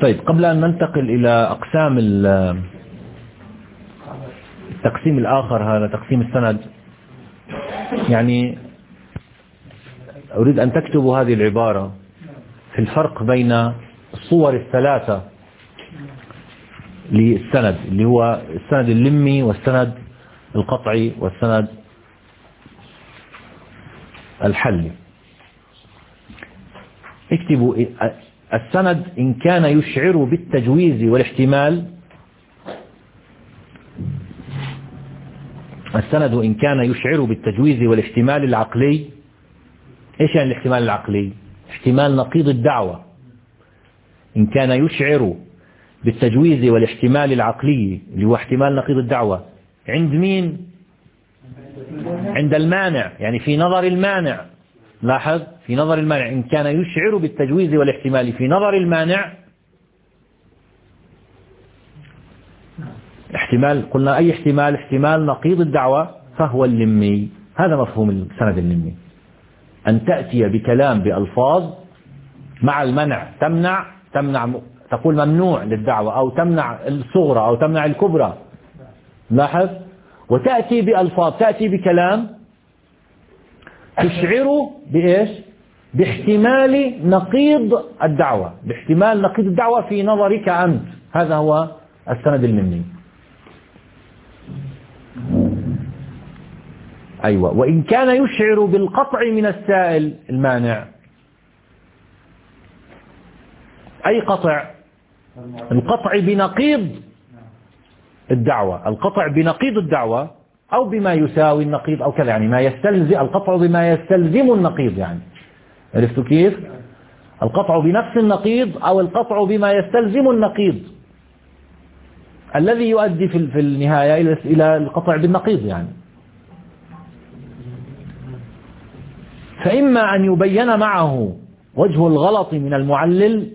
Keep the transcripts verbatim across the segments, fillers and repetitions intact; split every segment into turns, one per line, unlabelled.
طيب، قبل أن ننتقل إلى أقسام التقسيم الآخر، هذا تقسيم السند، يعني أريد أن تكتبوا هذه العبارة في الفرق بين الصور الثلاثة للسند، اللي هو السند اللمي والسند القطعي والسند الحلي. اكتبوا السند إن كان يشعر بالتجويز والاحتمال، السند إن كان يشعر بالتجويز والاحتمال العقلي. إيش يعني الاحتمال العقلي؟ احتمال نقيض الدعوة. إن كان يشعر بالتجويز والاحتمال العقلي اللي هو احتمال نقيض الدعوة، عند مين؟ عند المانع، يعني في نظر المانع. لاحظ، في نظر المانع إن كان يشعر بالتجويز والاحتمال في نظر المانع، احتمال، قلنا أي احتمال؟ احتمال نقيض الدعوة، فهو اللمي. هذا مفهوم السند اللمي، أن تأتي بكلام بألفاظ مع المنع، تمنع تمنع تقول ممنوع للدعوة، أو تمنع الصغرى أو تمنع الكبرى. لاحظ، وتأتي بألفاظ، تأتي بكلام تشعر بإيش؟ باحتمال نقيض الدعوة، باحتمال نقيض الدعوة في نظرك أنت. هذا هو السند اللمي. أيوة. وإن كان يشعر بالقطع من السائل المانع، أي قطع؟ القطع بنقيض الدعوة، القطع بنقيض الدعوة أو بما يساوي النقيض أو كذا، يعني ما يستلزم القطع بما يستلزم النقيض. يعني عرفتوا كيف؟ القطع بنفس النقيض أو القطع بما يستلزم النقيض الذي يؤدي في النهاية إلى القطع بالنقيض. يعني فإما أن يبين معه وجه الغلط من المعلل،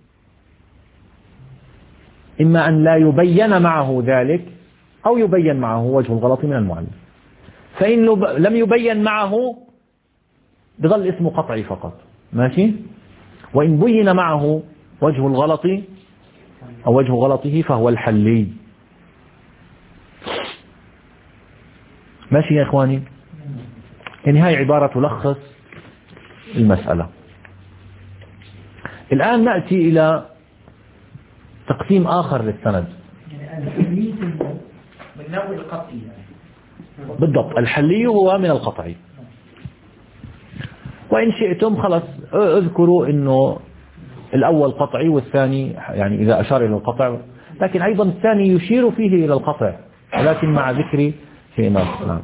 إما أن لا يبين معه ذلك، أو يبين معه وجه الغلط من المعلل. فإن لم يبين معه بظل اسمه قطعي فقط، ماشي. وإن بين معه وجه الغلط أو وجه غلطه فهو الحلي. ماشي يا إخواني؟ يعني هاي عبارة تلخص المسألة. الآن نأتي إلى تقسيم آخر للسند.
من نوع القطعي
بالضبط، الحلي هو من القطعي. وإن شئتم خلص اذكروا إنه الأول قطعي والثاني يعني إذا أشار إلى القطع، لكن أيضا الثاني يشير فيه إلى القطع، ولكن مع ذكر شيء آخر.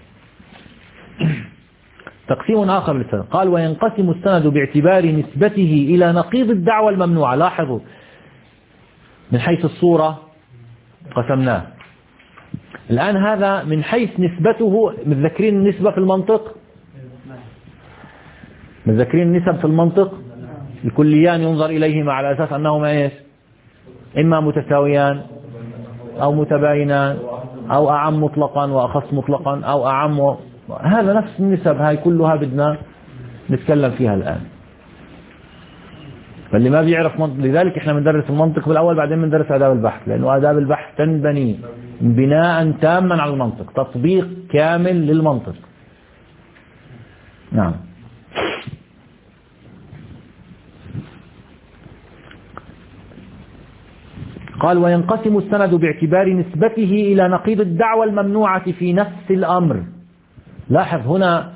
تقسيم آخر للسند. قال: وينقسم السند باعتبار نسبته إلى نقيض الدعوة الممنوعة. لاحظوا، من حيث الصورة قسمناه. الآن هذا من حيث نسبته، متذكرين النسبة في المنطق؟ متذكرين النسب في المنطق؟ الكليان ينظر إليهما على أساس أنهما إيش؟ إما متساويان أو متباينان أو أعم مطلقا وأخص مطلقا أو أعم و... هذا نفس النسب، هاي كلها بدنا نتكلم فيها الآن. فاللي ما بيعرف منطق، لذلك احنا بندرس المنطق بالأول بعدين بندرس آداب البحث، لأنه آداب البحث تنبني بناء تاما على المنطق، تطبيق كامل للمنطق. نعم. قال: وينقسم السند باعتبار نسبته إلى نقيض الدعوة الممنوعة في نفس الأمر. لاحظ هنا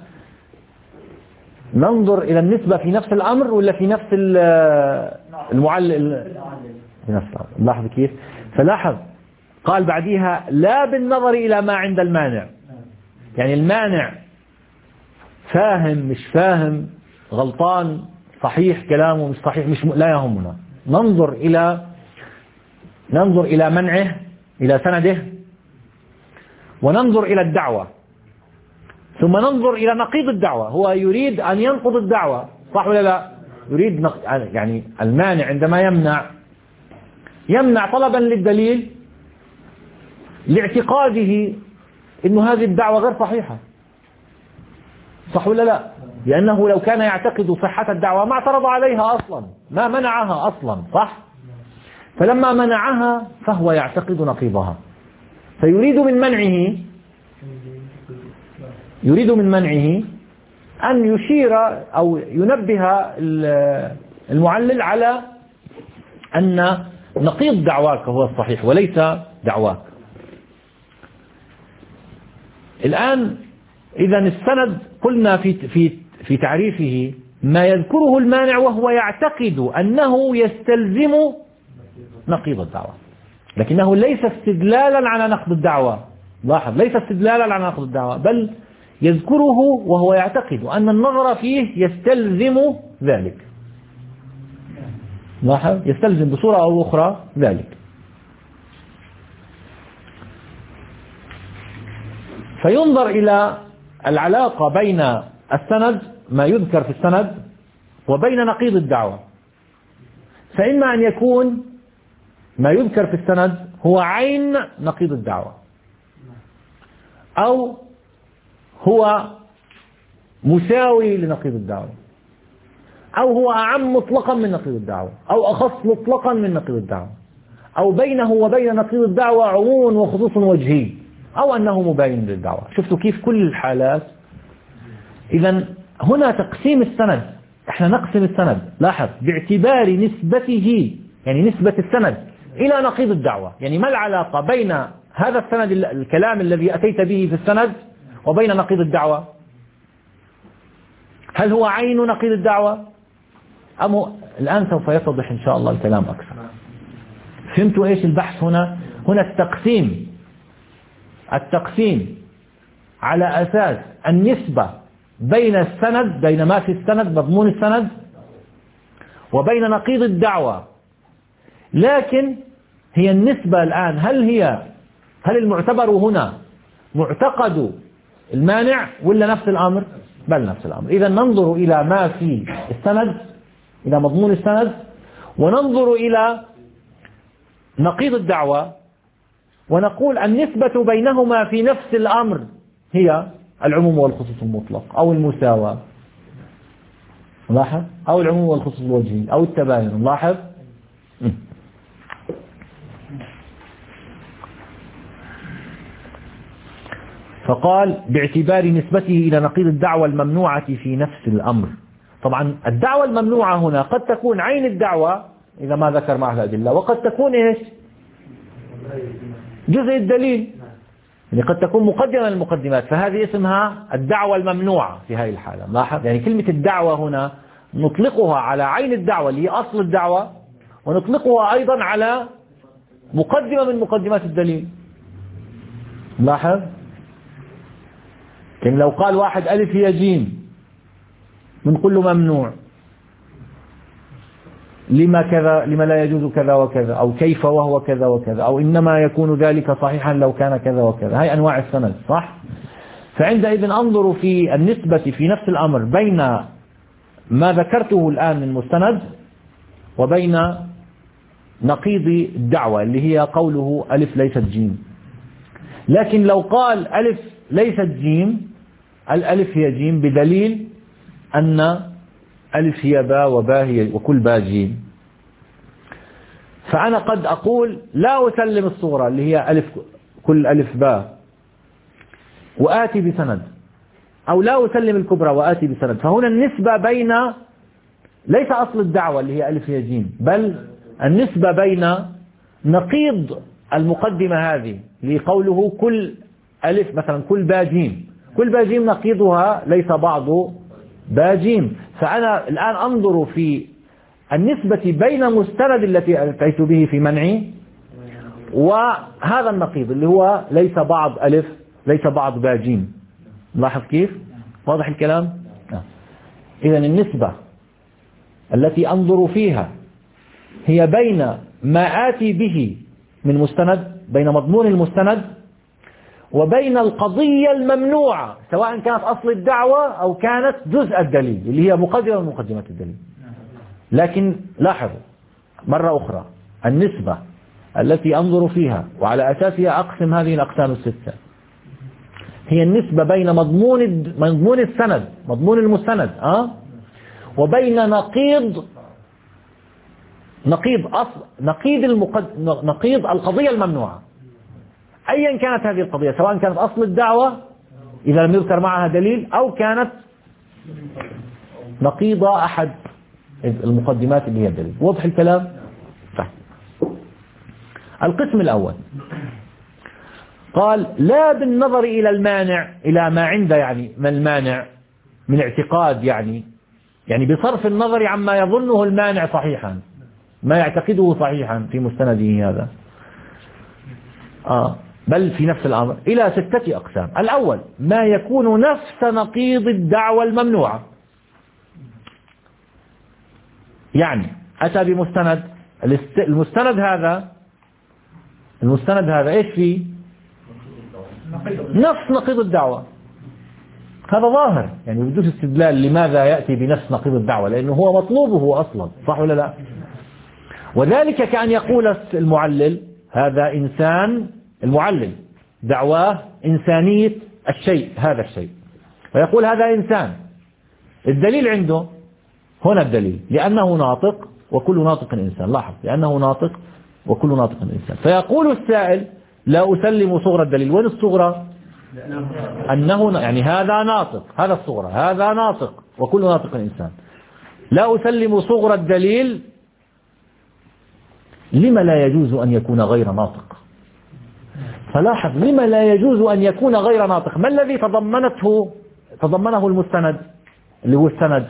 ننظر إلى النسبة في نفس الأمر ولا في نفس المعلل؟ في نفس الأمر. لاحظ كيف؟ فلاحظ قال بعديها: لا بالنظر إلى ما عند المانع. يعني المانع فاهم مش فاهم، غلطان صحيح كلامه مش صحيح، مش م... لا يهمنا. ننظر إلى ننظر إلى منعه، إلى سنده، وننظر إلى الدعوة، ثم ننظر إلى نقيض الدعوة. هو يريد أن ينقض الدعوة، صح ولا لا؟ يريد نق... يعني المانع عندما يمنع يمنع طلبا للدليل لاعتقاده إنه هذه الدعوة غير صحيحة، صح ولا لا؟ لأنه لو كان يعتقد صحة الدعوة ما اعترض عليها أصلا، ما منعها أصلا، صح؟ فلما منعها فهو يعتقد نقيضها، فيريد من منعه يريد من منعه أن يشير أو ينبه المعلل على أن نقيض دعواك هو الصحيح وليس دعواك. الآن إذا السند قلنا في في في تعريفه ما يذكره المانع وهو يعتقد أنه يستلزم نقيض الدعوة، لكنه ليس استدلالا على نقض الدعوة. لاحظ، ليس استدلالا على نقض الدعوة، بل يذكره وهو يعتقد أن النظر فيه يستلزم ذلك. لاحظ، يستلزم بصورة أو أخرى ذلك. فينظر إلى العلاقة بين السند، ما يذكر في السند، وبين نقيض الدعوة. فإما أن يكون ما يذكر في السند هو عين نقيض الدعوة، أو هو مساوي لنقيض الدعوة، أو هو أعم مطلقا من نقيض الدعوة، أو أخص مطلقا من نقيض الدعوة، أو بينه وبين نقيض الدعوة عموم وخصوص وجهي، أو أنه مباين للدعوة. شفتوا كيف كل الحالات. إذا هنا تقسيم السند، احنا نقسم السند، لاحظ، باعتبار نسبته، يعني نسبة السند إلى نقيض الدعوة. يعني ما العلاقة بين هذا السند، الكلام الذي أتيت به في السند، وبين نقيض الدعوة؟ هل هو عين نقيض الدعوة أم هو؟ الآن سوف يتضح إن شاء الله الكلام أكثر. فهمتوا إيش البحث هنا؟ هنا التقسيم التقسيم على أساس النسبة بين السند، بين ما في السند مضمون السند، وبين نقيض الدعوة. لكن هي النسبة الآن، هل هي هل المعتبر هنا معتقد المانع ولا نفس الأمر؟ بل نفس الأمر. إذا ننظر إلى ما في السند، إلى مضمون السند، وننظر إلى نقيض الدعوة، ونقول النسبة بينهما في نفس الأمر هي العموم والخصوص المطلق، أو المساواة، لاحظ، أو العموم والخصوص الوجهي، أو التباين، لاحظ. فقال باعتبار نسبته إلى نقيض الدعوة الممنوعة في نفس الأمر. طبعا الدعوة الممنوعة هنا قد تكون عين الدعوة إذا ما ذكر معها الأدلة، وقد تكون إيش؟ جزء الدليل، يعني قد تكون مقدمة من المقدمات، فهذه اسمها الدعوة الممنوعة في هذه الحالة. لاحظ، يعني كلمة الدعوة هنا نطلقها على عين الدعوة اللي هي أصل الدعوة، ونطلقها أيضا على مقدمة من مقدمات الدليل. لاحظ، يعني لو قال واحد ألف هي جيم بنقول له ممنوع، لما كذا، لما لا يجوز كذا وكذا، أو كيف وهو كذا وكذا، أو إنما يكون ذلك صحيحا لو كان كذا وكذا. هاي أنواع السند، صح؟ فعندئذ أنظر في النسبة في نفس الأمر بين ما ذكرته الآن من مستند وبين نقيض الدعوة اللي هي قوله ألف ليست جيم. لكن لو قال ألف ليست جيم، الألف هي جيم بدليل أن ألف هي باء وباء هي وكل باء جيم، فأنا قد أقول لا أسلم الصغرى اللي هي ألف كل ألف باء وآتي بسند، أو لا أسلم الكبرى وآتي بسند. فهنا النسبة بين ليس أصل الدعوة اللي هي ألف هي جيم، بل النسبة بين نقيض المقدمة هذه لقوله كل ألف، مثلا كل باء جيم، كل باء جيم نقيضها ليس بعض باء جيم. فأنا الآن أنظر في النسبة بين مستند التي أتيت به في منعي وهذا النقيض اللي هو ليس بعض ألف ليس بعض باء جيم. لاحظ كيف؟ واضح الكلام؟ إذا النسبة التي أنظر فيها هي بين ما آتي به من مستند، بين مضمون المستند، وبين القضية الممنوعة، سواء كانت أصل الدعوة أو كانت جزء الدليل اللي هي مقدمة من مقدمات الدليل. لكن لاحظوا مرة أخرى، النسبة التي أنظر فيها وعلى أساسها أقسم هذه الأقسام الستة هي النسبة بين مضمون مضمون السند، مضمون المستند، أه؟ وبين نقيض نقيض أصل نقيض المقد... نقيض القضية الممنوعة، أيا كانت هذه القضية، سواء كانت أصل الدعوة إذا لم يذكر معها دليل، أو كانت نقيض أحد المقدمات اللي هي الدليل. واضح الكلام؟ صح. القسم الأول قال لا بالنظر إلى المانع، إلى ما عنده، يعني ما المانع من اعتقاد، يعني يعني بصرف النظر عما يظنه المانع صحيحا، ما يعتقده صحيحا في مستنده هذا، آه بل في نفس الأمر، إلى ستة أقسام. الأول ما يكون نفس نقيض الدعوة الممنوعة، يعني أتى بمستند، المستند هذا المستند هذا إيش فيه؟ نفس نقيض الدعوة، هذا ظاهر، يعني بدون استدلال لماذا يأتي بنفس نقيض الدعوة، لأنه هو مطلوبه أصلا، صح ولا لا؟ وذلك كأن يقول المعلل هذا إنسان، المعلل دعواه إنسانية الشيء، هذا الشيء، ويقول هذا إنسان، الدليل عنده هنا الدليل لأنه ناطق وكل ناطق إنسان، لاحظ، لأنه ناطق وكل ناطق إنسان، فيقول السائل لا أسلم صغرى الدليل. وين الصغرى؟ أنه يعني هذا ناطق، هذا الصغرى، هذا ناطق وكل ناطق إنسان، لا أسلم صغرى الدليل. لما لا يجوز أن يكون غير ناطق؟ فلاحظ، لما لا يجوز أن يكون غير ناطق؟ ما الذي تضمنته تضمنه المستند اللي هو السند؟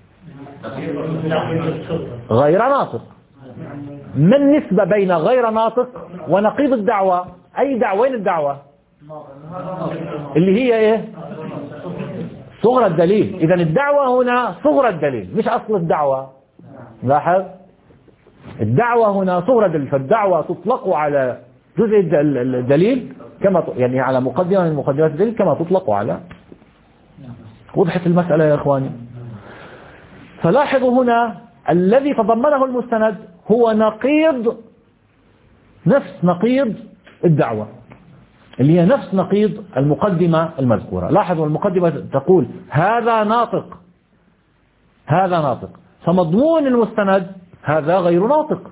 غير ناطق. ما النسبة بين غير ناطق ونقيض الدعوة؟ أي دعوة؟ وين الدعوة؟ اللي هي إيه؟ صغرى الدليل. إذن الدعوة هنا صغرى الدليل مش أصل الدعوة. لاحظ، الدعوة هنا صغرى الدليل، فالدعوة تطلق على جزء الدليل كما يعني على مقدمة من مقدمات الدليل كما تطلق على. وضحت المسألة يا إخواني؟ فلاحظوا هنا الذي تضمنه المستند هو نقيض، نفس نقيض الدعوة، اللي هي نفس نقيض المقدمة المذكورة. لاحظوا المقدمة تقول هذا ناطق، هذا ناطق، فمضمون المستند هذا غير ناطق،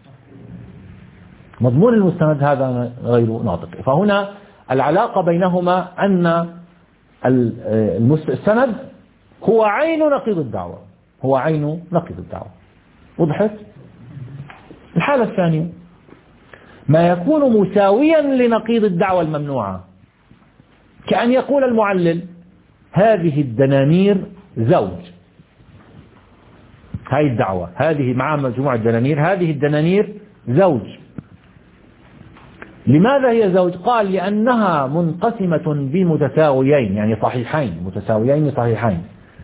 مضمون المستند هذا غير ناطق. فهنا العلاقة بينهما أن السند هو عين نقيض الدعوة، هو عين نقيض الدعوة. وضحت؟ الحالة الثانية ما يكون مساويا لنقيض الدعوة الممنوعة، كأن يقول المعلل هذه الدنانير زوج، هذه الدعوة، هذه مع مجموعة دنانير، هذه الدنانير زوج. لماذا هي زوج؟ قال لأنها منقسمة بمتساويين، يعني صحيحين، متساويين صحيحين،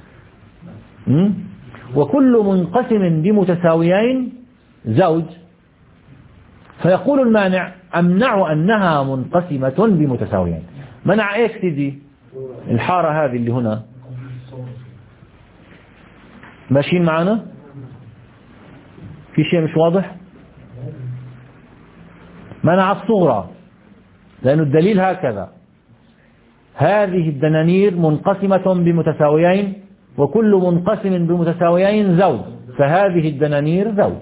وكل منقسم بمتساويين زوج. فيقول المانع أمنع أنها منقسمة بمتساويين. منع إيش سيدي؟ الحارة هذه اللي هنا، ماشيين معنا؟ في شيء مش واضح؟ منع الصغرى لأن الدليل هكذا، هذه الدنانير منقسمة بمتساويين وكل منقسم بمتساويين زوج، فهذه الدنانير زوج.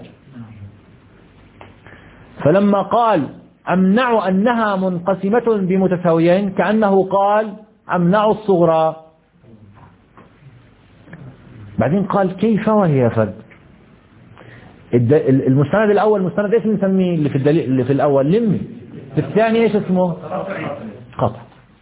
فلما قال أمنع أنها منقسمة بمتساويين كأنه قال أمنع الصغرى. بعدين قال كيف وهي فرد؟ المستند الأول مستند ايش بنسميه اللي في الدليل اللي في الأول؟ لمي. في الثاني ايش اسمه؟ قطع.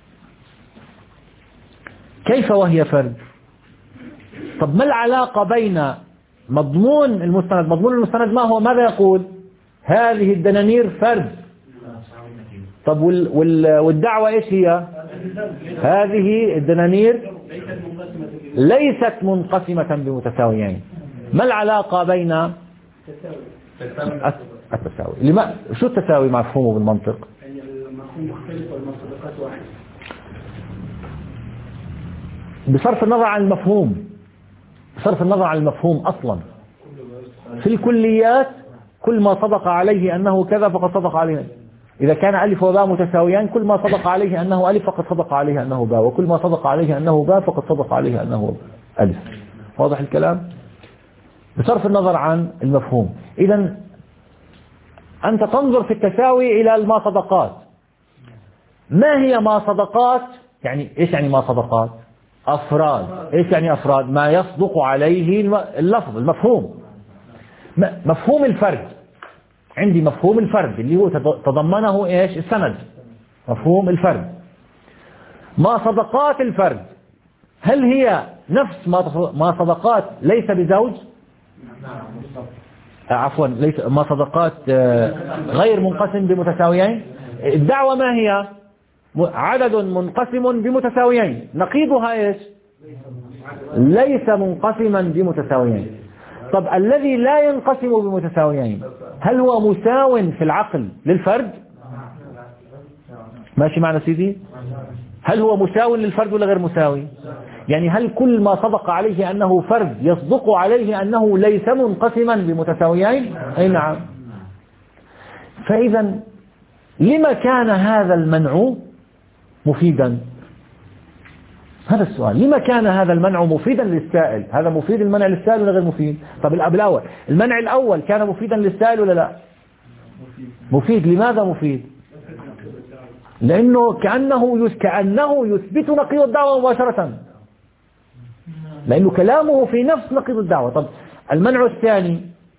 كيف وهي فرد؟ طب ما العلاقة بين مضمون المستند؟ مضمون المستند ما هو؟ ماذا يقول؟ هذه الدنانير فرد. طب وال وال والدعوة ايش هي؟ هذه الدنانير ليست منقسمة بمتساويين. ما العلاقة بين التساوي؟ لما شو التساوي مفهومه بالمنطق؟
المفهوم مختلف والمصداقات واحدة.
بصرف النظر عن المفهوم، بصرف النظر عن المفهوم أصلا في الكليات كل ما صدق عليه أنه كذا فقد صدق عليه. إذا كان ألف وباء متساويان كل ما صدق عليه أنه ألف فقد صدق عليه أنه باء، وكل ما صدق عليه أنه باء فقد صدق عليه أنه ألف. واضح الكلام؟ بصرف النظر عن المفهوم. إذا أنت تنظر في التساوي إلى ما صدقات. ما هي ما صدقات؟ يعني إيش يعني ما صدقات؟ أفراد. إيش يعني أفراد؟ ما يصدق عليه اللفظ، المفهوم، مفهوم الفرد. عندي مفهوم الفرد اللي هو تضمنه إيش؟ السند، مفهوم الفرد. ما صدقات الفرد هل هي نفس ما صدقات ليس بزوج؟ عفوا، ليس ما صدقات غير منقسم بمتساويين. الدعوة ما هي؟ عدد منقسم بمتساويين. نقيضها ايش؟ ليس منقسما بمتساويين. طب الذي لا ينقسم بمتساويين هل هو مساو في العقل للفرد؟ ماشي معنا سيدي؟ هل هو مساو للفرد ولا غير مساوي؟ يعني هل كل ما صدق عليه أنه فرد يصدق عليه أنه ليس منقسما بمتساويين؟ أي نعم. فإذا لما كان هذا المنع مفيدا؟ هذا السؤال. لما كان هذا المنع مفيدا للسائل؟ هذا مفيد المنع للسائل ولا غير مفيد؟ طب الأب الأول، المنع الأول كان مفيدا للسائل ولا لا؟ مفيد. لماذا مفيد؟ لأنه كأنه كأنه يثبت نقيض الدعوة مباشرة، لأنه كلامه في نفس نقيض الدعوة. طب المنع الثاني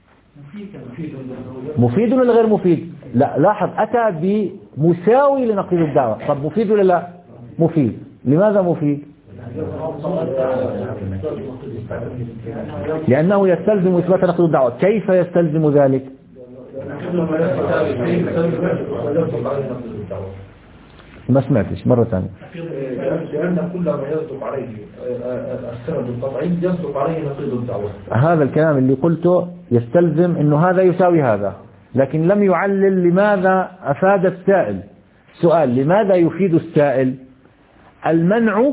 مفيد ولا غير مفيد؟ لا، لاحظ، أتى بمساوي لنقيض الدعوة. طب مفيد ولا لا؟ مفيد. لماذا مفيد؟ لأنه يستلزم إثبات نقيض الدعوة. كيف يستلزم ذلك؟ ما سمعتش مرة ثانية.
لأن كل ما يصدق عليه السند القطعي يصدق عليه نقيض الدعوة.
هذا الكلام اللي قلته يستلزم أنه هذا يساوي هذا، لكن لم يعلل لماذا أفاد السائل. سؤال: لماذا يفيد السائل؟ المنع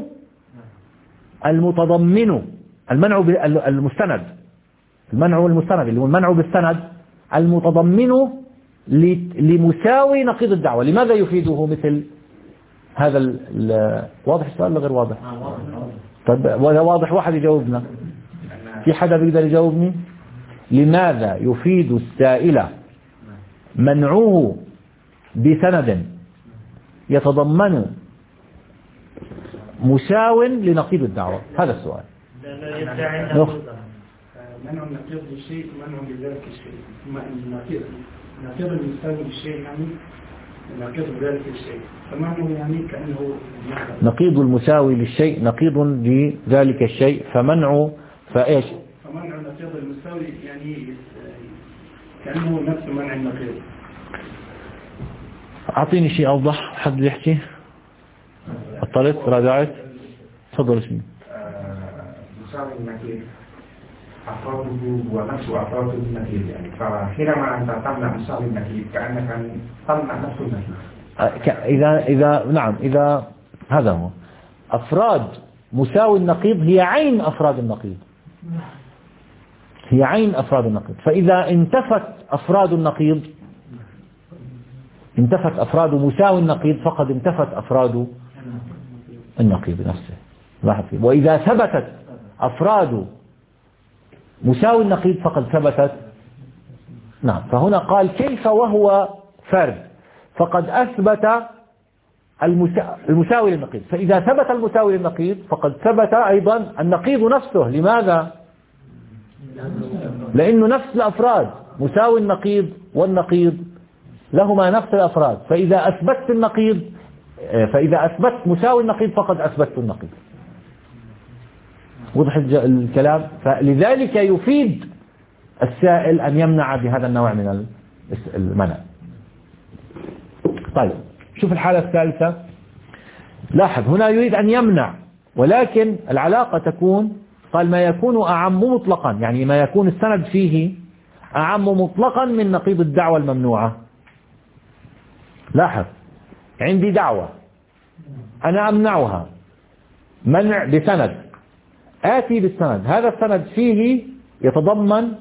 المتضمن، المنع المستند، المنع المستند اللي هو المنع بالسند المتضمن لمساوي نقيض الدعوة. لماذا يفيده مثل هذا ال... واضح السؤال ولا غير واضح؟ طيب ولا واضح؟ واحد يجاوبنا. في حدا بيقدر يجاوبني؟ لماذا يفيد السائل منعه بسند يتضمن مساو لنقيض الدعوة؟ هذا السؤال.
منع النقيض للشيء، منع لذلك الشيء. النقيض نقيض المساوي للشيء يعني نقيض لذلك الشيء، فمعنى يعني كأنه
نقيض المساوي للشيء نقيض لذلك الشيء، فمنع فايش؟
فمنع نقيض المساوي يعني كأنه نفس منع النقيض.
أعطيني شيء أوضح. حد يحكي؟ اضطريت راجعت. تفضل. اسمي
مساوي النقيض أفراده ونفس أفراد النقيض، يعني فحينما أنت تمنع مساوي النقيض كأنك تمنع نفس النقيض.
إذا إذا نعم إذا هذا هو أفراد مساوي النقيض هي عين أفراد النقيض، هي عين أفراد النقيض. فإذا انتفت أفراد النقيض، انتفت أفراد مساوي النقيض، فقد انتفت أفراد النقيض نفسه. لاحظ. وإذا ثبتت أفراد مساوي النقيض فقد ثبتت. نعم. فهنا قال كيف وهو فرد، فقد أثبت المساوي للنقيض. فإذا ثبت المساوي للنقيض فقد ثبت أيضا النقيض نفسه. لماذا؟ لأنه نفس الأفراد، مساوي النقيض والنقيض لهما نفس الأفراد. فإذا أثبت النقيض، فإذا أثبت مساوي النقيض فقد أثبت النقيض. وضح الكلام. فلذلك يفيد السائل أن يمنع بهذا النوع من المنع. طيب شوف الحالة الثالثة. لاحظ هنا يريد أن يمنع، ولكن العلاقة تكون، قال ما يكون أعم مطلقا، يعني ما يكون السند فيه أعم مطلقا من نقيض الدعوة الممنوعة. لاحظ، عندي دعوة أنا أمنعها منع بسند، آتي بالسند، هذا السند فيه يتضمن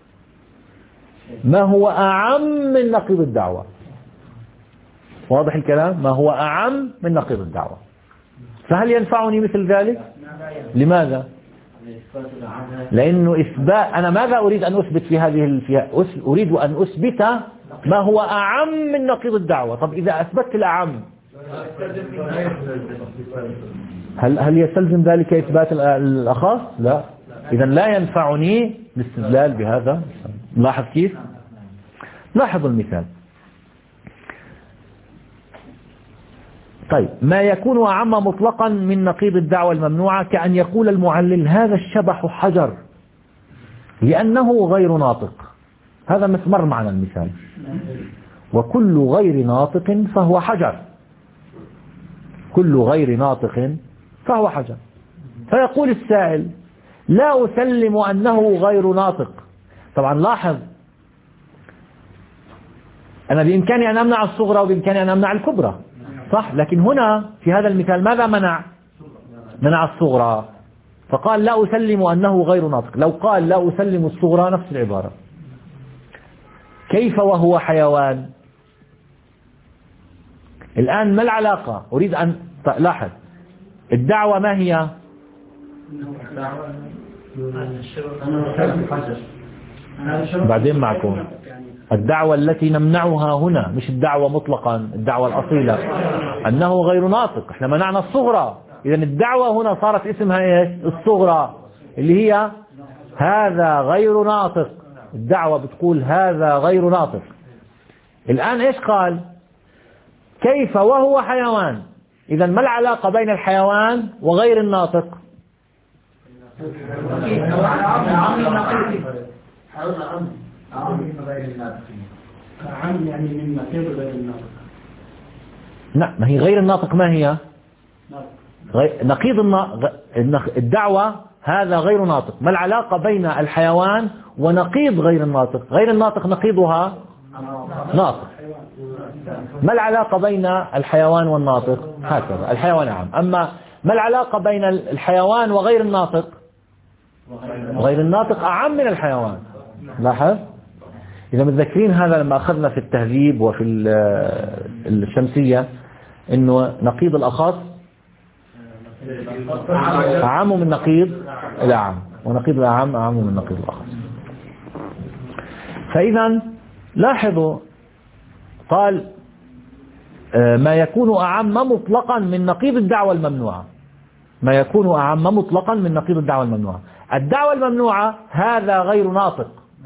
ما هو أعم من نقيض الدعوة. واضح الكلام؟ ما هو أعم من نقيض الدعوة. فهل ينفعني مثل ذلك؟ لماذا؟ لأنه إثبات، أنا ماذا أريد أن أثبت في هذه في أريد أن أثبت ما هو أعم من نقيض الدعوة. طب إذا أثبتت الأعم هل هل يستلزم ذلك إثبات الأخص؟ لا. إذا لا ينفعني الاستدلال بهذا. لاحظ كيف؟ لاحظوا المثال. طيب، ما يكون أعم مطلقا من نقيض الدعوة الممنوعة كأن يقول المعلل هذا الشبح حجر لأنه غير ناطق. هذا مر معنا المثال. وكل غير ناطق فهو حجر، كل غير ناطق فهو حجر. فيقول السائل لا أسلم أنه غير ناطق. طبعا لاحظ، أنا بإمكاني أن أمنع الصغرى وبإمكاني أن أمنع الكبرى، صح؟ لكن هنا في هذا المثال ماذا منع؟ منع الصغرى، فقال لا أسلم أنه غير ناطق. لو قال لا أسلم الصغرى نفس العبارة. كيف وهو حيوان؟ الآن ما العلاقة؟ أريد أن لاحظ الدعوة ما هي؟ بعدين معكم. الدعوة التي نمنعها هنا مش الدعوة مطلقا، الدعوة الأصيلة أنه غير ناطق. احنا منعنا الصغرى، إذا الدعوة هنا صارت اسمها ايش؟ الصغرى، اللي هي هذا غير ناطق. الدعوة بتقول هذا غير ناطق. الآن ايش قال؟ كيف وهو حيوان. إذا ما العلاقة بين الحيوان وغير الناطق؟
عم يعني من نقيض غير الناطق.
لا، ما هي غير الناطق ما هي؟ نقيض الدعوة هذا غير ناطق. ما العلاقة بين الحيوان ونقيض غير الناطق؟ غير الناطق نقيضها ناطق. ما العلاقة بين الحيوان والناطق؟ هكذا الحيوان عام. أما ما العلاقة بين الحيوان وغير الناطق؟ غير الناطق أعم من الحيوان. لاحظ؟ إذا متذكرين هذا لما أخذنا في التهذيب وفي الشمسية إنه نقيض الأخص أعم من نقيض الأعم، ونقيض الأعم أعم من نقيض الأخص. فإذا لاحظوا قال ما يكون أعم مطلقا من نقيض الدعوة الممنوعة. ما يكون أعم مطلقا من نقيض الدعوة الممنوعة. الدعوة الممنوعة هذا غير ناطق،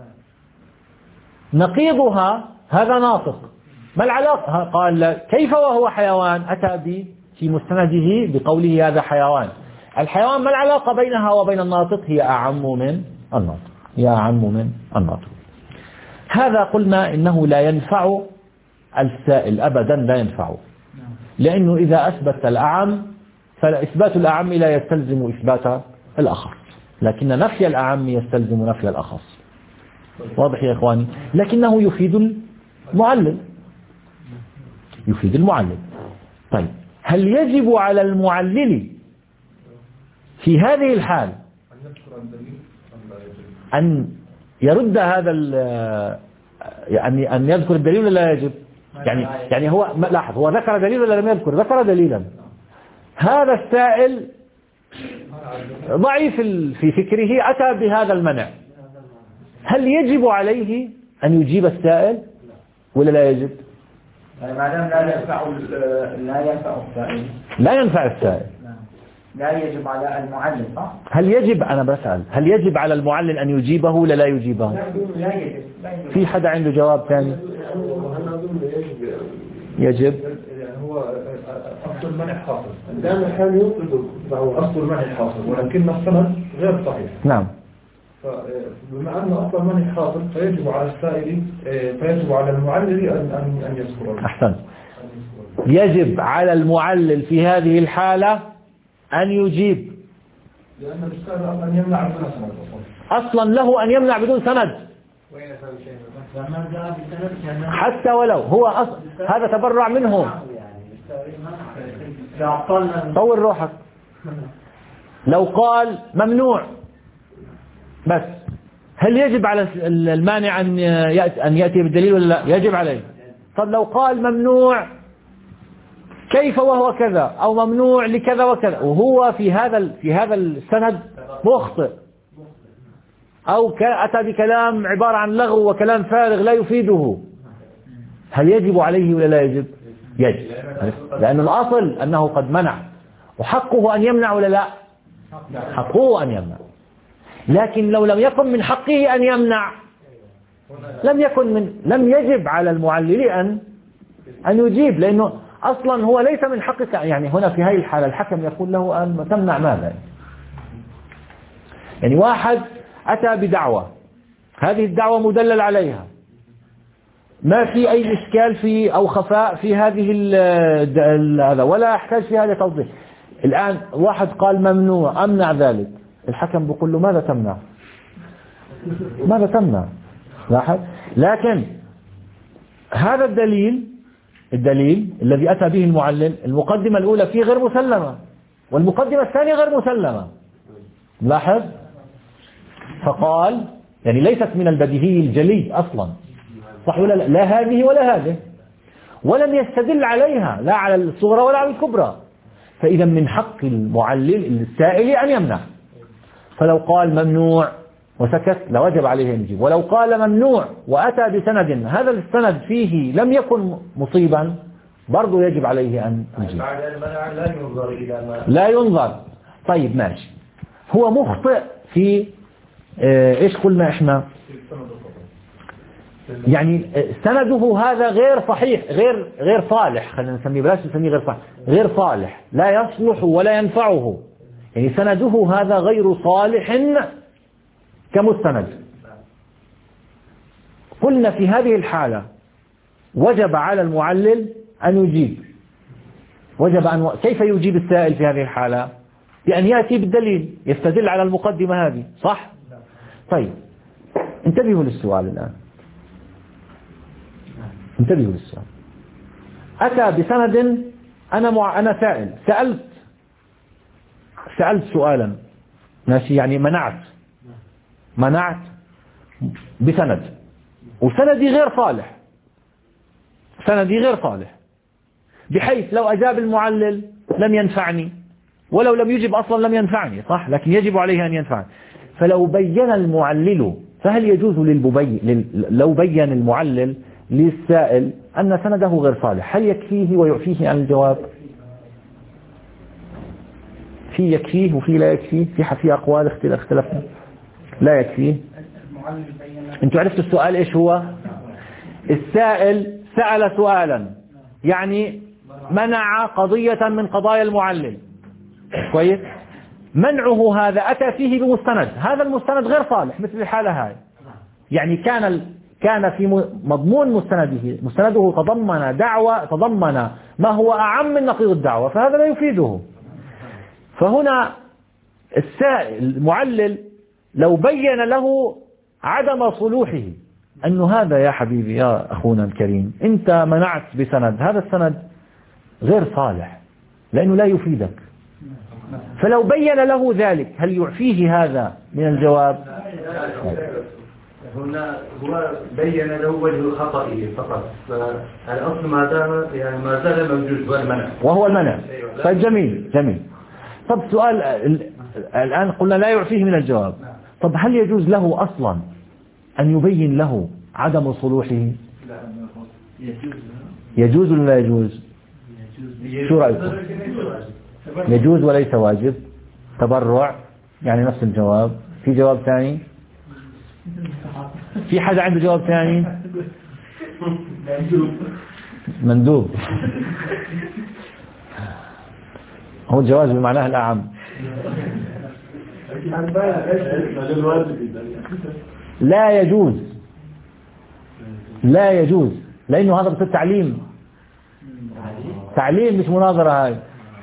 نقيضها هذا ناطق. ما العلاقة؟ قال كيف وهو حيوان، أتى به في مستنده بقوله هذا حيوان. الحيوان ما العلاقة بينها وبين الناطق؟ هي أعم من الناطق، هي أعم من الناطق. هذا قلنا إنه لا ينفع السائل أبدا، لا ينفعه، لأنه إذا أثبت الأعم فإثبات الأعم لا يستلزم إثبات الأخص، لكن نفي الأعم يستلزم نفي الأخص. واضح يا إخواني؟ لكنه يفيد المعلل، يفيد المعلل. طيب، هل يجب على المعلل في هذه الحال أن يرد هذا يعني أن يذكر الدليل ولا لا يجب؟ يعني يعني هو لاحظ، هو ذكر دليل ولا لم يذكر؟ ذكر دليلا. هذا السائل ضعيف في فكره، أتى بهذا المنع. هل يجب عليه أن يجيب السائل ولا لا يجب؟
ما دام لا ينفع لا ينفع السائل،
لا ينفع السائل،
لا يجب على المعلم، صح؟
هل يجب، أنا بسأل، هل يجب على المعلم أن يجيبه ولا لا يجيبه؟
لا يجب.
في حدا عنده جواب ثاني؟ يجب.
هو أصل المنع حاصل، الآن الحال يطلب فهو أصل المنع حاصل، ولكن السند غير صحيح.
نعم.
فبما أن أصل المنع حاصل فيجب على السائل، فيجب على المعلل أن أن أن يذكره.
أحسن. يجب على المعلل في هذه الحالة أن يجيب،
لأن السائل أن يمنع بدون سند
أصلا له أن يمنع بدون سند، حتى ولو هو أصل هذا تبرع منه. طول روحك. لو قال ممنوع بس، هل يجب على المانع أن يأتي, أن يأتي بالدليل ولا لا؟ يجب عليه. طب لو قال ممنوع كيف وهو كذا، أو ممنوع لكذا وكذا، وهو في هذا في هذا السند مخطئ أو أتى بكلام عبارة عن لغو وكلام فارغ لا يفيده، هل يجب عليه ولا لا يجب؟ يجب، لأن الأصل أنه قد منع، وحقه أن يمنع ولا لا؟ حقه أن يمنع. لكن لو لم يكن من حقه أن يمنع لم يكن من لم يجب على المعلل أن أن يجيب، لأنه أصلا هو ليس من حقك. يعني هنا في هذه الحالة الحكم يقول له أن تمنع ماذا؟ يعني واحد أتى بدعوة، هذه الدعوة مدلل عليها، ما في أي إشكال في أو خفاء في هذه هذا ولا يحتاج في هذا توضيح. الآن واحد قال ممنوع، أمنع ذلك، الحكم بيقول له ماذا تمنع؟ ماذا تمنع؟ لاحظ. لكن هذا الدليل الدليل الذي أتى به المعلل، المقدمة الأولى فيه غير مسلمة والمقدمة الثانية غير مسلمة. لاحظ. فقال يعني ليست من البديهي الجلي أصلا، صح ولا لا؟ لا هذه ولا هذه، ولم يستدل عليها لا على الصغرى ولا على الكبرى. فإذا من حق المعلل السائل أن يمنع. فلو قال ممنوع وسكت لوجب عليه أن يجيب، ولو قال ممنوع وأتى بسند هذا السند فيه لم يكن مصيبا برضو يجب عليه أن يجيب.
لا ينظر إلى ما
لا ينظر. طيب ماشي، هو مخطئ في اه إيش قلنا إحنا؟ يعني سنده هذا غير صحيح، غير غير صالح، خلينا نسميه، بلاش نسميه غير صالح، غير صالح لا يصلح ولا ينفعه. يعني سنده هذا غير صالح كمستند. قلنا في هذه الحالة وجب على المعلل أن يجيب. وجب أن كيف يجيب السائل في هذه الحالة؟ بأن يأتي بالدليل يستدل على المقدمة هذه، صح؟ طيب انتبهوا للسؤال الآن، انتبهوا للسؤال. أتى بسند، أنا مع أنا سائل، سألت سألت سؤالا ماشي، يعني منعت منعت بسند، وسندي غير صالح، سندي غير صالح بحيث لو أجاب المعلل لم ينفعني، ولو لم يجب أصلا لم ينفعني، صح؟ لكن يجب عليه أن ينفعني. فلو بين المعلل، فهل يجوز للمبين لو بين المعلل للسائل أن سنده غير صالح، هل يكفيه ويعفيه عن الجواب؟ في يكفيه وفي لا يكفيه، في في أقوال اختلفنا. لا يكفيه. انتوا عرفتوا السؤال ايش هو؟ السائل سأل سؤالا يعني منع قضية من قضايا المعلل، كويس؟ منعه هذا أتى فيه بمستند، هذا المستند غير صالح مثل الحالة هاي. يعني كان كان في مضمون مستنده مستنده تضمن دعوة، تضمن ما هو أعم من نقيض الدعوة، فهذا لا يفيده. فهنا السائل المعلل لو بين له عدم صلوحه، أنه هذا يا حبيبي يا أخونا الكريم أنت منعت بسند، هذا السند غير صالح لأنه لا يفيدك، فلو بين له ذلك هل يعفيه هذا من الجواب؟
هنا هو بين له وجه خطئه فقط، فالأصل ما دام يعني ما زال موجود هو المنع،
وهو المنع. طيب جميل جميل. طب سؤال الآن قلنا لا يعفيه من الجواب، طب هل يجوز له أصلا أن يبين له عدم صلوحه؟ يجوز ولا لا يجوز؟ شو رأيكم؟ يجوز وليس واجب، تبرع يعني نفس الجواب. في جواب ثاني؟ في حدا عنده جواب ثاني؟ مندوب. هو الجواز بمعناه الأعم. لا يجوز، لا يجوز، لأنه هذا بصير تعليم، تعليم مش مناظرة. هاي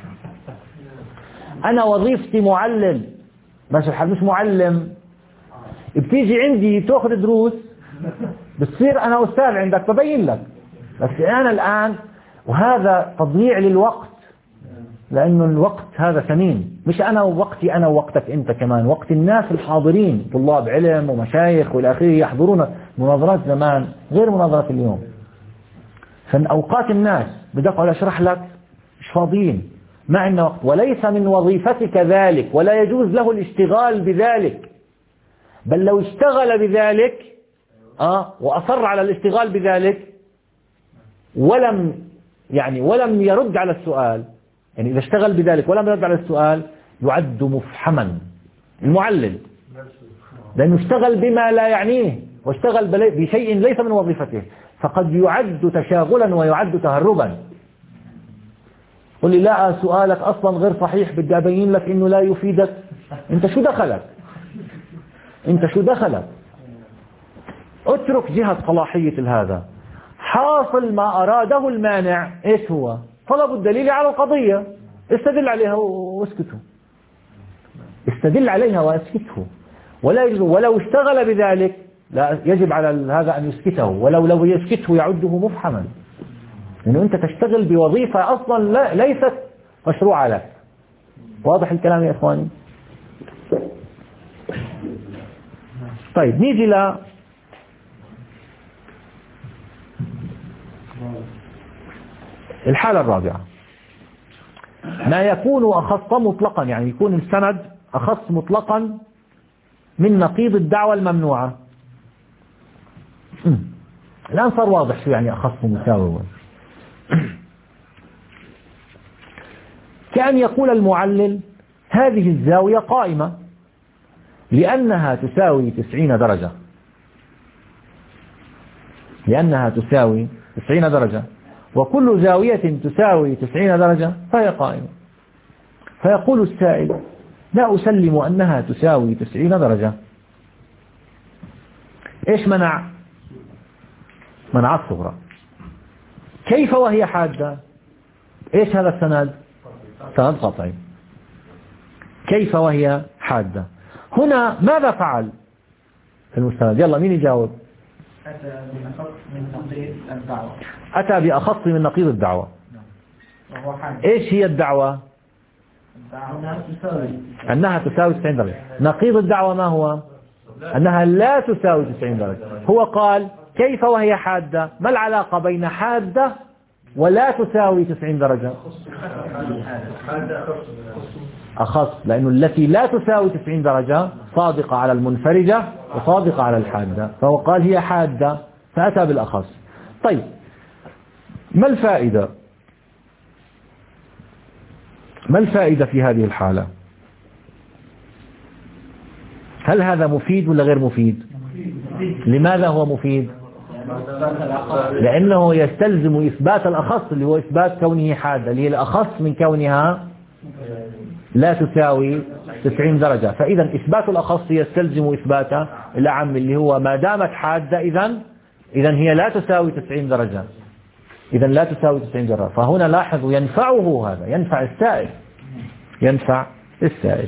أنا وظيفتي معلم، ماشي الحال، مش معلم. بتيجي عندي تأخذ دروس، بتصير أنا أستاذ عندك ببين لك، بس أنا الآن وهذا تضييع للوقت، لأنه الوقت هذا ثمين، مش أنا ووقتي أنا ووقتك أنت كمان، وقت الناس الحاضرين طلاب علم ومشايخ والى آخره يحضرون مناظرات زمان غير مناظرات اليوم. فأوقات الناس بدي أقعد أشرح لك مش فاضيين، ما عندنا وقت، وليس من وظيفتك ذلك، ولا يجوز له الاشتغال بذلك، بل لو اشتغل بذلك آه وأصر على الاشتغال بذلك ولم يعني ولم يرد على السؤال، يعني إذا اشتغل بذلك ولم يرد على السؤال يعد مفحما المعلل، لأنه اشتغل بما لا يعنيه واشتغل بشيء ليس من وظيفته، فقد يعد تشاغلا ويعد تهربا. قل لي لا سؤالك أصلا غير صحيح، بدي أبين لك إنه لا يفيدك. أنت شو دخلك أنت شو دخلك اترك جهة صلاحية هذا. حاصل ما أراده المانع إيش هو؟ طلب الدليل على القضية، استدل عليها واسكته، استدل عليها واسكته، ولا يجب ولو اشتغل بذلك لا يجب على هذا أن يسكته، ولو لو يسكته يعده مفحما، لأنه أنت تشتغل بوظيفة أصلا لا ليست مشروعة لك. واضح الكلام يا إخواني؟ طيب نيجي ل الحالة الرابعة، ما يكون أخص مطلقا، يعني يكون السند أخص مطلقا من نقيض الدعوة الممنوعة. الآن صار واضح شو يعني أخص مساوي. كأن يقول المعلل هذه الزاوية قائمة لأنها تساوي تسعين درجة، لأنها تساوي تسعين درجة، وكل زاوية تساوي تسعين درجة فهي قائمة. فيقول السائل لا أسلم أنها تساوي تسعين درجة. إيش منع؟ منع الصغرى. كيف وهي حادة؟ إيش هذا السند؟ سند قطعي. كيف وهي حادة؟ هنا ماذا فعل المستند؟ يلا مين يجاوب؟
أتى بأخص من نقيض الدعوة.
أتى بأخص من نقيض الدعوة. إيش هي الدعوة؟
أنها تساوي
أنها تساوي تسعين درجة. نقيض الدعوة ما هو؟ أنها لا تساوي تسعين درجة. هو قال كيف وهي حادة؟ ما العلاقة بين حادة ولا تساوي تسعين درجة؟ أخص، لأنه التي لا تساوي تسعين درجة صادقة على المنفرجة وصادقة على الحادة، فهو قال هي حادة فأتى بالأخص. طيب ما الفائدة؟ ما الفائدة في هذه الحالة؟ هل هذا مفيد ولا غير مفيد؟ لماذا هو مفيد؟ لأنه يستلزم إثبات الأخص اللي هو إثبات كونه حادة، اللي هي الأخص من كونها لا تساوي تسعين درجة. فإذا إثبات الأخص يستلزم إثبات الأعم اللي هو ما دامت حادة إذن إذن هي لا تساوي تسعين درجة، إذن لا تساوي تسعين درجة. فهنا لاحظوا ينفعه هذا، ينفع السائل، ينفع السائل.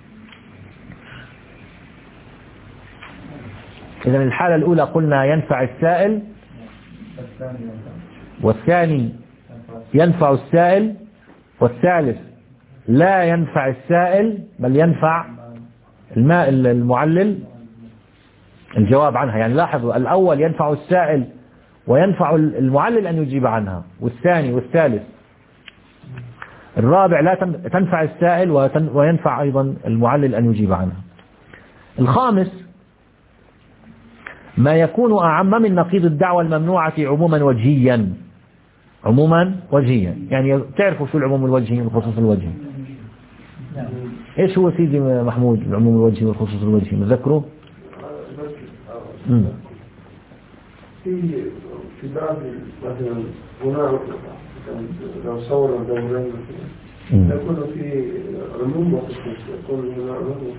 إذن الحالة الأولى قلنا ينفع السائل، والثاني ينفع السائل، والثالث لا ينفع السائل بل ينفع الماء المعلل. الجواب عنها يعني لاحظوا الأول ينفع السائل وينفع المعلل أن يجيب عنها، والثاني والثالث الرابع لا تنفع السائل وينفع أيضا المعلل أن يجيب عنها. الخامس ما يكون أعم من نقيض الدعوة الممنوعة عموما وجهيا. عموما وجهيا يعني تعرفوا شو العموم الوجهي والخصوص الوجهي؟ ايش هو سيدي محمود العموم الوجهي والخصوص الوجهي متذكره؟
في في بعض مثلا هنا لو صور دورين يكون في عموم وخصوص، يكون هنا عموم.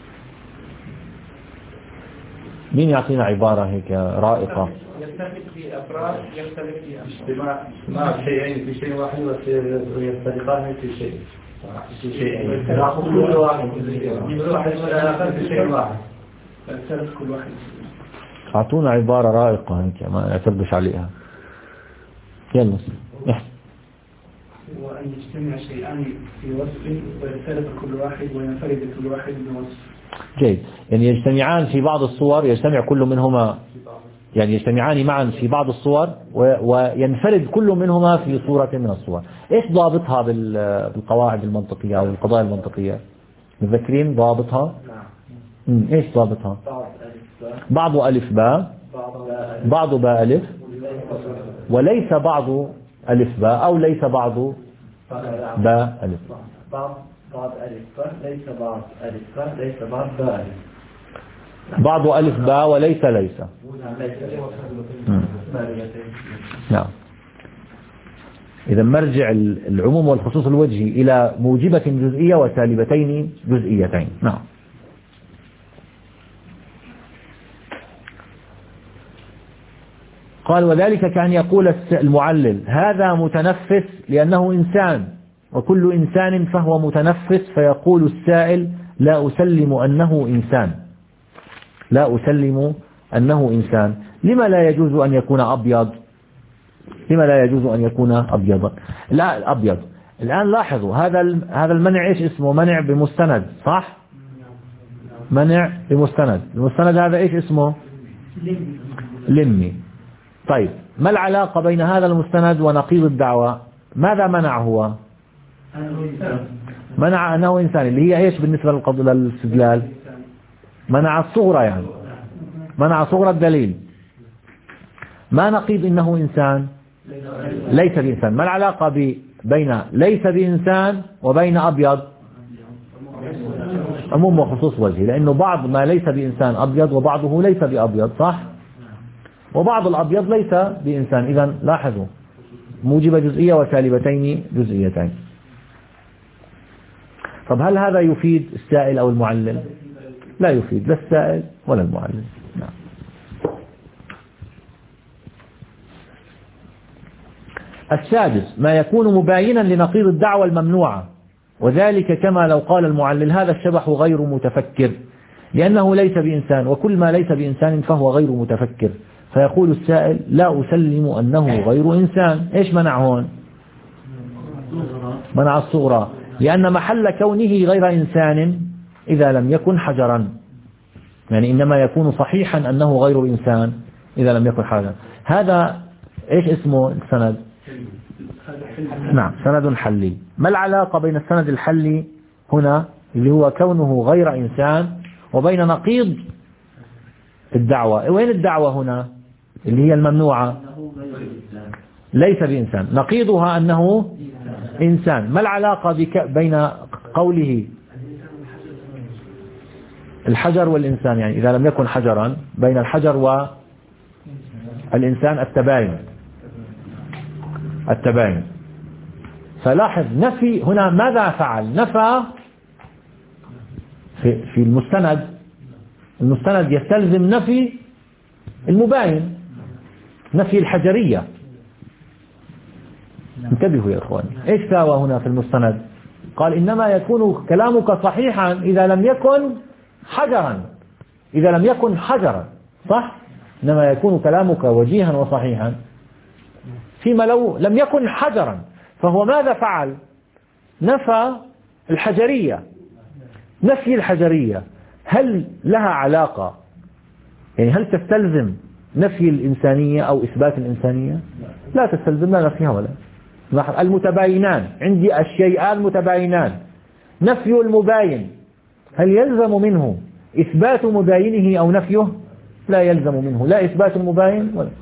مين يعطينا عبارة هيك رائقة؟
يختلف في أفراد، يختلف في اجتماع اجتماع شيئين في شيء واحد ويفترقان في شيء في شيئين. كل واحد كل واحد في شيء واحد يختلف كل واحد.
أعطونا عبارة رائقة هيك ما يعترضش عليها. يلا احسن.
وأن يجتمع شيئان في وصف ويختلف كل واحد وينفرد كل واحد بوصف.
جيد، يعني يجتمعان في بعض الصور، يجتمع كل منهما يعني يجتمعان معا في بعض الصور وينفرد كل منهما في صورة من الصور. إيش ضابطها بالقواعد المنطقية أو القضايا المنطقية؟ متذكرين ضابطها؟ نعم. إيش ضابطها؟ بعض ألف باء، بعض باء ألف، وليس بعض ألف باء، أو ليس بعض باء ألف.
بعض بعض ألف باء ليس بعض ألف باء ليس بعض باء ألف.
بعض ألف باء وليس ليس. نعم. إذا مرجع العموم والخصوص الوجهي إلى موجبة جزئية وسالبتين جزئيتين. نعم. قال وذلك كأن يقول المعلل هذا متنفس لأنه إنسان، وكل إنسان فهو متنفس، فيقول السائل لا أسلم أنه إنسان، لا أسلم أنه إنسان. لما لا يجوز أن يكون أبيض؟ لما لا يجوز أن يكون أبيضا؟ لا أبيض. الآن لاحظوا هذا هذا المنع إيش اسمه؟ منع بمستند، صح؟ منع بمستند. المستند هذا إيش اسمه؟ لمي. طيب ما العلاقة بين هذا المستند ونقيض الدعوة؟ ماذا منع هو؟ منع أنه إنسان، اللي هي إيش بالنسبة للاستدلال؟ منع الصغرى، يعني منع صغرى الدليل. ما نقيض إنه إنسان؟ ليس بإنسان. ما العلاقة بين ليس بإنسان وبين أبيض؟ عموم وخصوص وجهي، لأنه بعض ما ليس بإنسان أبيض وبعضه ليس بأبيض، صح؟ وبعض الأبيض ليس بإنسان. إذن لاحظوا موجبة جزئية وسالبتين جزئيتين. طب هل هذا يفيد السائل أو المعلل؟ لا يفيد لا السائل ولا المعلل. نعم. السادس ما يكون مباينا لنقيض الدعوة الممنوعة، وذلك كما لو قال المعلل هذا الشبح غير متفكر لأنه ليس بإنسان، وكل ما ليس بإنسان فهو غير متفكر، فيقول السائل لا أسلم أنه غير إنسان. إيش منع هون؟ منع الصغرى، لأن محل كونه غير إنسان إذا لم يكن حجرا، يعني إنما يكون صحيحا أنه غير إنسان إذا لم يكن حجرا. هذا إيش اسمه السند؟ نعم سند حلي. ما العلاقة بين السند الحلي هنا اللي هو كونه غير إنسان وبين نقيض الدعوة؟ وين الدعوة هنا اللي هي الممنوعة؟ ليس بإنسان. نقيضها أنه إنسان. ما العلاقة بين قوله الحجر والإنسان؟ يعني إذا لم يكن حجرا بين الحجر والإنسان التباين، التباين. فلاحظ نفي هنا ماذا فعل؟ نفى في, في المستند. المستند يستلزم نفي المباين، نفي الحجرية. انتبهوا يا إخواني، إيش ساوى هنا في المستند؟ قال إنما يكون كلامك صحيحا إذا لم يكن حجرا، إذا لم يكن حجرا، صح؟ إنما يكون كلامك وجيها وصحيحا فيما لو لم يكن حجرا. فهو ماذا فعل؟ نفى الحجرية. نفي الحجرية هل لها علاقة، يعني هل تستلزم نفي الإنسانية أو إثبات الإنسانية؟ لا تستلزم لا نفيها ولا. المتباينان عندي الشيئان متباينان، نفي المباين هل يلزم منه إثبات مباينه أو نفيه؟ لا يلزم منه لا إثبات المباين ولا.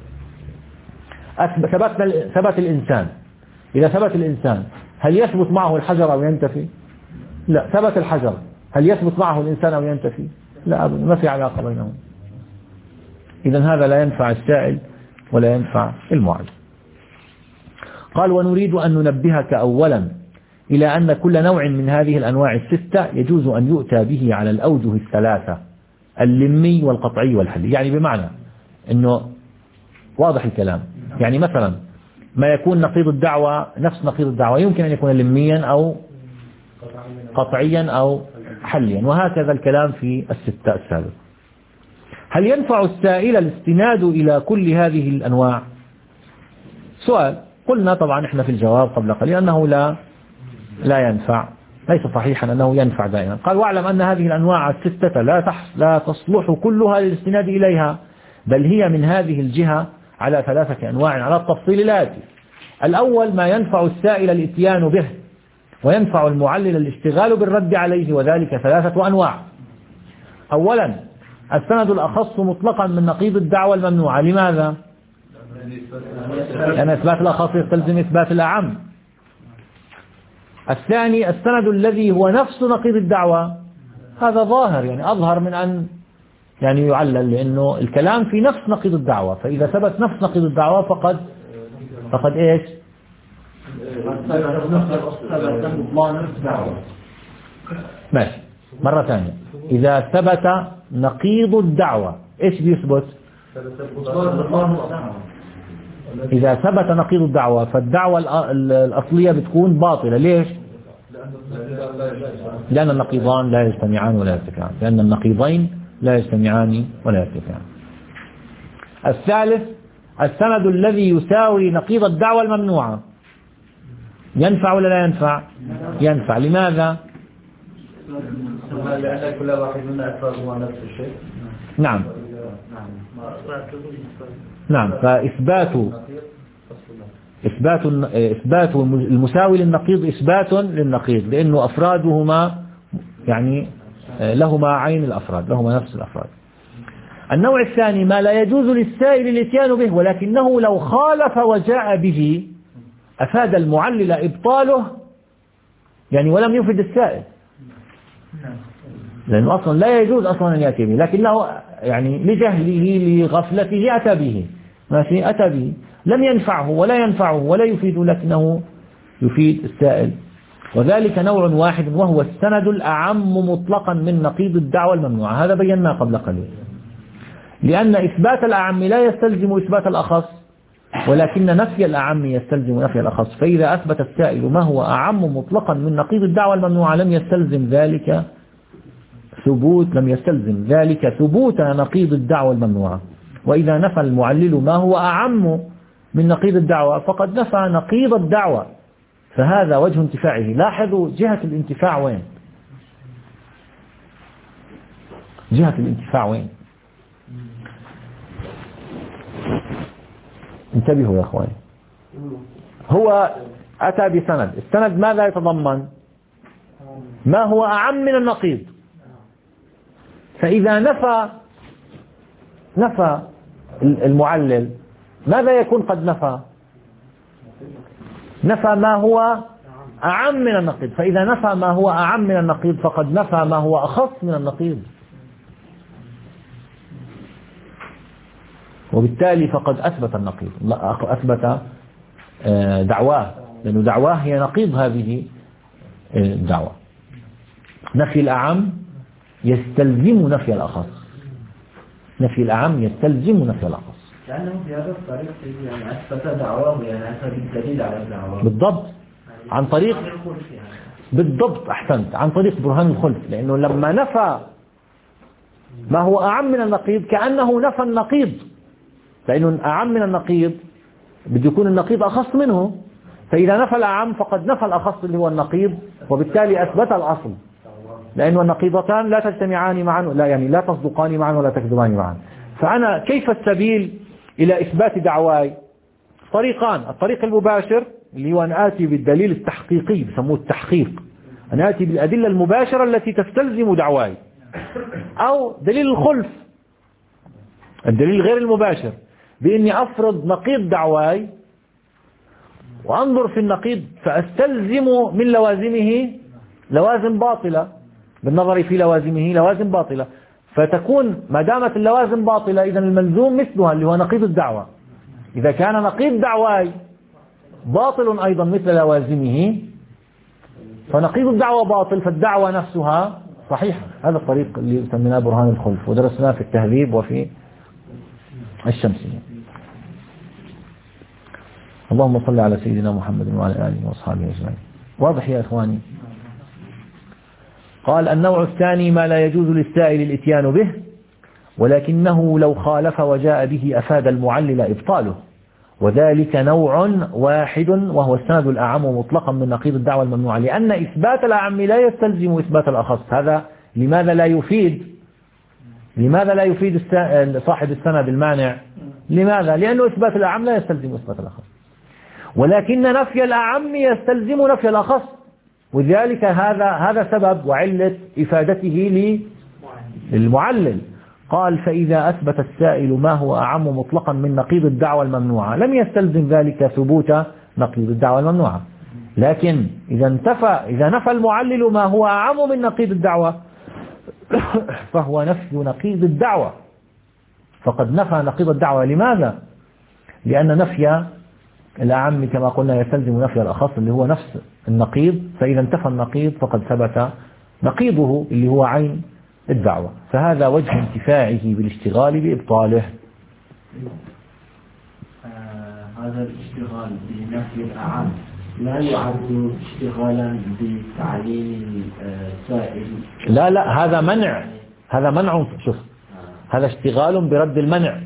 ثبت ثبت الإنسان، إذا ثبت الإنسان هل يثبت معه الحجر أو ينتفي؟ لا. ثبت الحجر هل يثبت معه الإنسان أو ينتفي؟ لا، ما في علاقة بينهم. إذن هذا لا ينفع السائل ولا ينفع المعلم. قال ونريد أن ننبهك أولا إلى أن كل نوع من هذه الأنواع الستة يجوز أن يؤتى به على الأوجه الثلاثة، اللمي والقطعي والحلي. يعني بمعنى أنه واضح الكلام، يعني مثلا ما يكون نقيض الدعوة نفس نقيض الدعوة يمكن أن يكون لميا أو قطعيا أو حليا، وهكذا الكلام في الستة السابقة. هل ينفع السائل الاستناد إلى كل هذه الأنواع؟ سؤال. قلنا طبعا احنا في الجواب قبل قليل أنه لا لا ينفع، ليس صحيحا أنه ينفع دائما. قال واعلم أن هذه الأنواع الستة لا لا تصلح كلها للاستناد إليها، بل هي من هذه الجهة على ثلاثة أنواع على التفصيل الآتي. الأول ما ينفع السائل الإتيان به وينفع المعلل الاشتغال بالرد عليه، وذلك ثلاثة أنواع. أولا السند الأخص مطلقا من نقيض الدعوة الممنوعة. لماذا؟ لأن إثبات الأخص يستلزم إثبات الأعم. الثاني السند الذي هو نفس نقيض الدعوة، هذا ظاهر يعني أظهر من أن يعني يعلل، لأنه الكلام في نفس نقيض الدعوة، فإذا ثبت نفس نقيض الدعوة فقد فقد إيش؟ ماشي. مرة ثانية، إذا ثبت نقيض الدعوة إيش بيثبت؟ إذا ثبت نقيض الدعوة فالدعوة الأصلية بتكون باطلة. ليش؟ لأن النقيضان لا يجتمعان ولا يرتفعان، لأن النقيضين لا يجتمعان ولا يرتفعان. الثالث السند الذي يساوي نقيض الدعوة الممنوعة، ينفع ولا لا ينفع؟ ينفع. لماذا؟
لأن كل واحد منا أفراد نفس الشيء.
نعم نعم فإثبات إثبات إثبات المساوي للنقيض إثبات للنقيض، لأنه أفرادهما يعني لهما عين الأفراد، لهما نفس الأفراد. النوع الثاني ما لا يجوز للسائل الاتيان به، ولكنه لو خالف وجاء به أفاد المعلل إبطاله، يعني ولم يفد السائل، لأنه أصلا لا يجوز أصلا أن يأتي به، لكنه يعني لجهله لغفلته أتى به. ماشي، أتى به لم ينفعه ولا ينفعه ولا يفيد، لكنه يفيد السائل. وذلك نوع واحد وهو السند الأعم مطلقا من نقيض الدعوة الممنوعة. هذا بيناه قبل قليل، لأن إثبات الأعم لا يستلزم إثبات الأخص، ولكن نفي الأعم يستلزم نفي الأخص. فإذا أثبت السائل ما هو أعم مطلقا من نقيض الدعوة الممنوعة لم يستلزم ذلك ثبوت لم يستلزم ذلك ثبوت نقيض الدعوة الممنوعة. وإذا نفى المعلل ما هو أعم من نقيض الدعوة فقد نفى نقيض الدعوة، فهذا وجه انتفاعه. لاحظوا جهة الانتفاع وين؟ جهة الانتفاع وين؟ انتبهوا يا أخواني. هو أتى بسند، السند ماذا يتضمن؟ ما هو أعم من النقيض. فإذا نفى نفى المعلل ماذا يكون قد نفى؟ نفى ما هو أعم من النقيض. فإذا نفى ما هو أعم من النقيض فقد نفى ما هو أخص من النقيض، وبالتالي فقد أثبت النقيض، أثبت دعواه، لأن دعواه هي نقيض هذه الدعوة. نفي الأعم يستلزم نفي الأخص، نفي الأعم يستلزم نفي الأخص،
لأنه في هذا الطريق يعني أثبت دعواه، يعني أثبت الدليل على الدعوة
بالضبط عن طريق بالضبط أحسنت عن طريق برهان الخلف. لأنه لما نفى ما هو أعم من النقيض كأنه نفى النقيض، لأنه أعم من النقيض بده يكون النقيض أخص منه، فإذا نفى الأعم فقد نفى الأخص اللي هو النقيض، وبالتالي أثبت الأصل، لأن النقيضتان لا تجتمعان معا، لا يعني لا تصدقان معا ولا تكذبان معا. فأنا كيف السبيل إلى إثبات دعواي؟ طريقان. الطريق المباشر اللي هو أن آتي بالدليل التحقيقي، بسموه التحقيق، أن آتي بالأدلة المباشرة التي تستلزم دعواي، أو دليل الخلف، الدليل غير المباشر، بإني أفرض نقيض دعواي وأنظر في النقيض فأستلزم من لوازمه لوازم باطلة، بالنظر في لوازمه لوازم باطلة، فتكون ما دامت اللوازم باطلة إذن الملزوم مثلها اللي هو نقيض الدعوة. إذا كان نقيض دعواي باطل أيضا مثل لوازمه فنقيض الدعوة باطل، فالدعوة نفسها صحيحة. هذا الطريق اللي سميناه برهان الخلف، ودرسناه في التهذيب وفي الشمسية. اللهم صل على سيدنا محمد وعلى آله وأصحابه أجمعين. واضح يا إخواني؟ قال النوع الثاني ما لا يجوز للسائل الاتيان به، ولكنه لو خالف وجاء به أفاد المعلل إبطاله، وذلك نوع واحد وهو السند الأعم مطلقا من نقيض الدعوة الممنوعة، لأن إثبات الأعم لا يستلزم إثبات الأخص. هذا لماذا لا يفيد؟ لماذا لا يفيد صاحب السند المانع؟ لماذا؟ لأنه إثبات الأعم لا يستلزم إثبات الأخص، ولكن نفي الأعم يستلزم نفي الأخص، وذلك هذا هذا سبب وعلة إفادته للمعلل. قال فإذا أثبت السائل ما هو أعم مطلقا من نقيض الدعوة الممنوعة لم يستلزم ذلك ثبوت نقيض الدعوة الممنوعة، لكن إذا انتفى إذا نفى المعلل ما هو أعم من نقيض الدعوة فهو نفي نقيض الدعوة، فقد نفى نقيض الدعوة. لماذا؟ لأن نفي الأعم كما قلنا يستلزم نفي الأخص اللي هو نفس النقيض، فإذا انتفى النقيض فقد ثبت نقيضه اللي هو عين الدعوة، فهذا وجه انتفاعه بالاشتغال بإبطاله.
آه هذا الاشتغال بنفي الأعم لا يعد اشتغالا بتعليم السائل.
لا لا هذا منع، هذا منع. شوف هذا اشتغال برد المنع.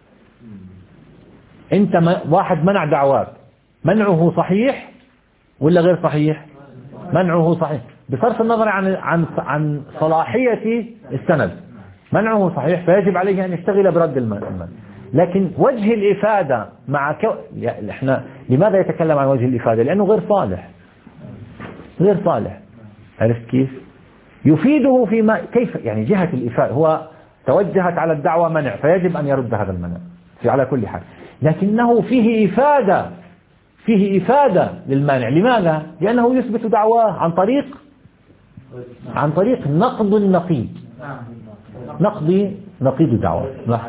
انت واحد منع دعواك، منعه صحيح ولا غير صحيح؟ منعه صحيح بصرف النظر عن عن عن صلاحية السند، منعه صحيح فيجب عليه أن يشتغل برد المنع. لكن وجه الإفادة مع كو... يعني احنا لماذا يتكلم عن وجه الإفادة؟ لأنه غير صالح، غير صالح. عرفت كيف؟ يفيده فيما كيف يعني جهة الإفادة هو توجهت على الدعوة منع فيجب أن يرد هذا المنع في على كل حال، لكنه فيه إفادة، فيه إفادة للمانع. لماذا؟ لأنه يثبت دعواه عن طريق عن طريق نقض النقيض، نقض نقيض الدعوة.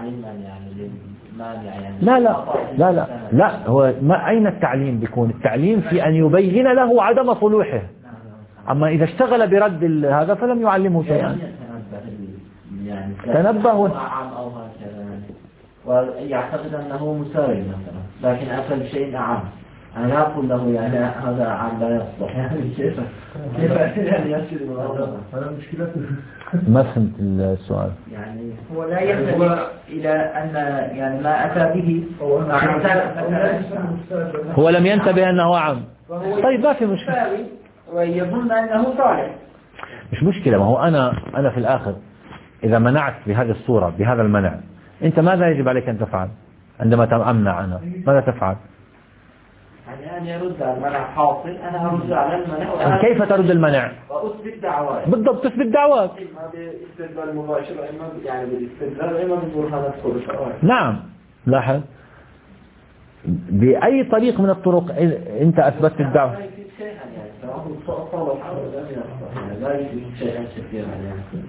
لا لا لا لا لا هو ما أين التعليم بيكون؟ التعليم في أن يبين له عدم صلوحه، أما إذا اشتغل برد هذا فلم يعلمه شيئا. تنبه
ويعتقد أنه مساوي مثلا، لكن أتى بشيء أعم، أنا لا أقول له يعني هذا أعم لا يصلح، يعني كيف كيف يعني يصل هذا مشكلة.
ما فهمت السؤال.
يعني هو لا ينتبه إلى أن يعني ما أتى به
هو لم ينتبه أنه أعم. طيب ما في مشكلة،
ويظن أنه صالح.
مش مشكلة. ما هو أنا أنا في الآخر إذا منعت بهذه الصورة بهذا المنع، أنت ماذا يجب عليك أن تفعل عندما أمنع أنا؟ ماذا تفعل؟
يعني أن يرد على المنع حاصل، أنا أرد على المنع.
كيف ترد المنع؟
وأثبت دعوات.
بالضبط تثبت دعوات.
إما باستدلال مباشر، إما يعني بالاستدلال، إما ببرهان الخروج.
نعم لاحظ بأي طريق من الطرق أنت أثبتت الدعوة.
لا يفيد شيئا يعني، سواء صلح أو لم يصلح، لا يفيد شيئا كثيرا يعني.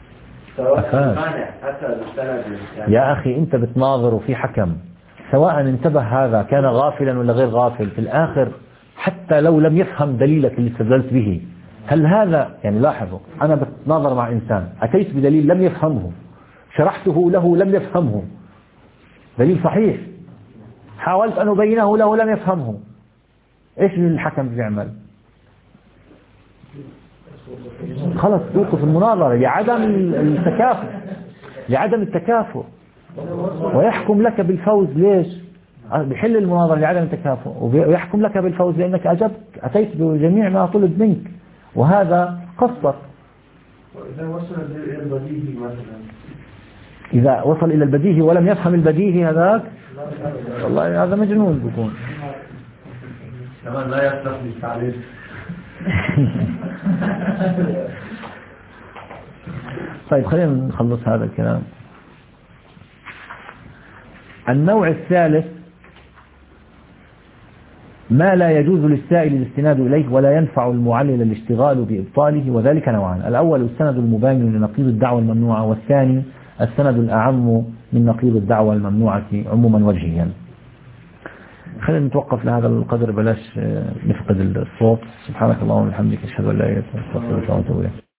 يا أخي أنت بتناظر وفي حكم، سواء انتبه هذا كان غافلا ولا غير غافل، في الآخر حتى لو لم يفهم دليلك اللي استدلت به، هل هذا يعني لاحظوا أنا بتناظر مع إنسان أتيت بدليل لم يفهمه، شرحته له لم يفهمه، دليل صحيح، حاولت أن أبينه له لم يفهمه، إيش الحكم بيعمل؟ خلص توقف المناظرة لعدم التكافؤ، لعدم التكافؤ، ويحكم لك بالفوز. ليش؟ بيحل المناظرة لعدم التكافؤ ويحكم لك بالفوز لأنك أجبت، أتيت بجميع ما طلب منك، وهذا قصر.
إذا وصل إلى البديهي مثلا،
إذا وصل إلى البديهي ولم يفهم البديهي هذاك والله هذا مجنون بيكون.
كمان لا يصلح للتعليم.
طيب خلينا نخلص هذا الكلام. النوع الثالث ما لا يجوز للسائل الاستناد إليه ولا ينفع المعلل الاشتغال بإبطاله، وذلك نوعان: الأول السند المبين لنقيض الدعوة الممنوعة، والثاني السند الأعم من نقيض الدعوة الممنوعة عموما وجهيا. خلينا نتوقف لهذا القدر، بلاش نفقد الصوت. سبحانك اللهم وبحمدك، أشهد أن لا إله إلا أنت، أستغفرك وأتوب إليك.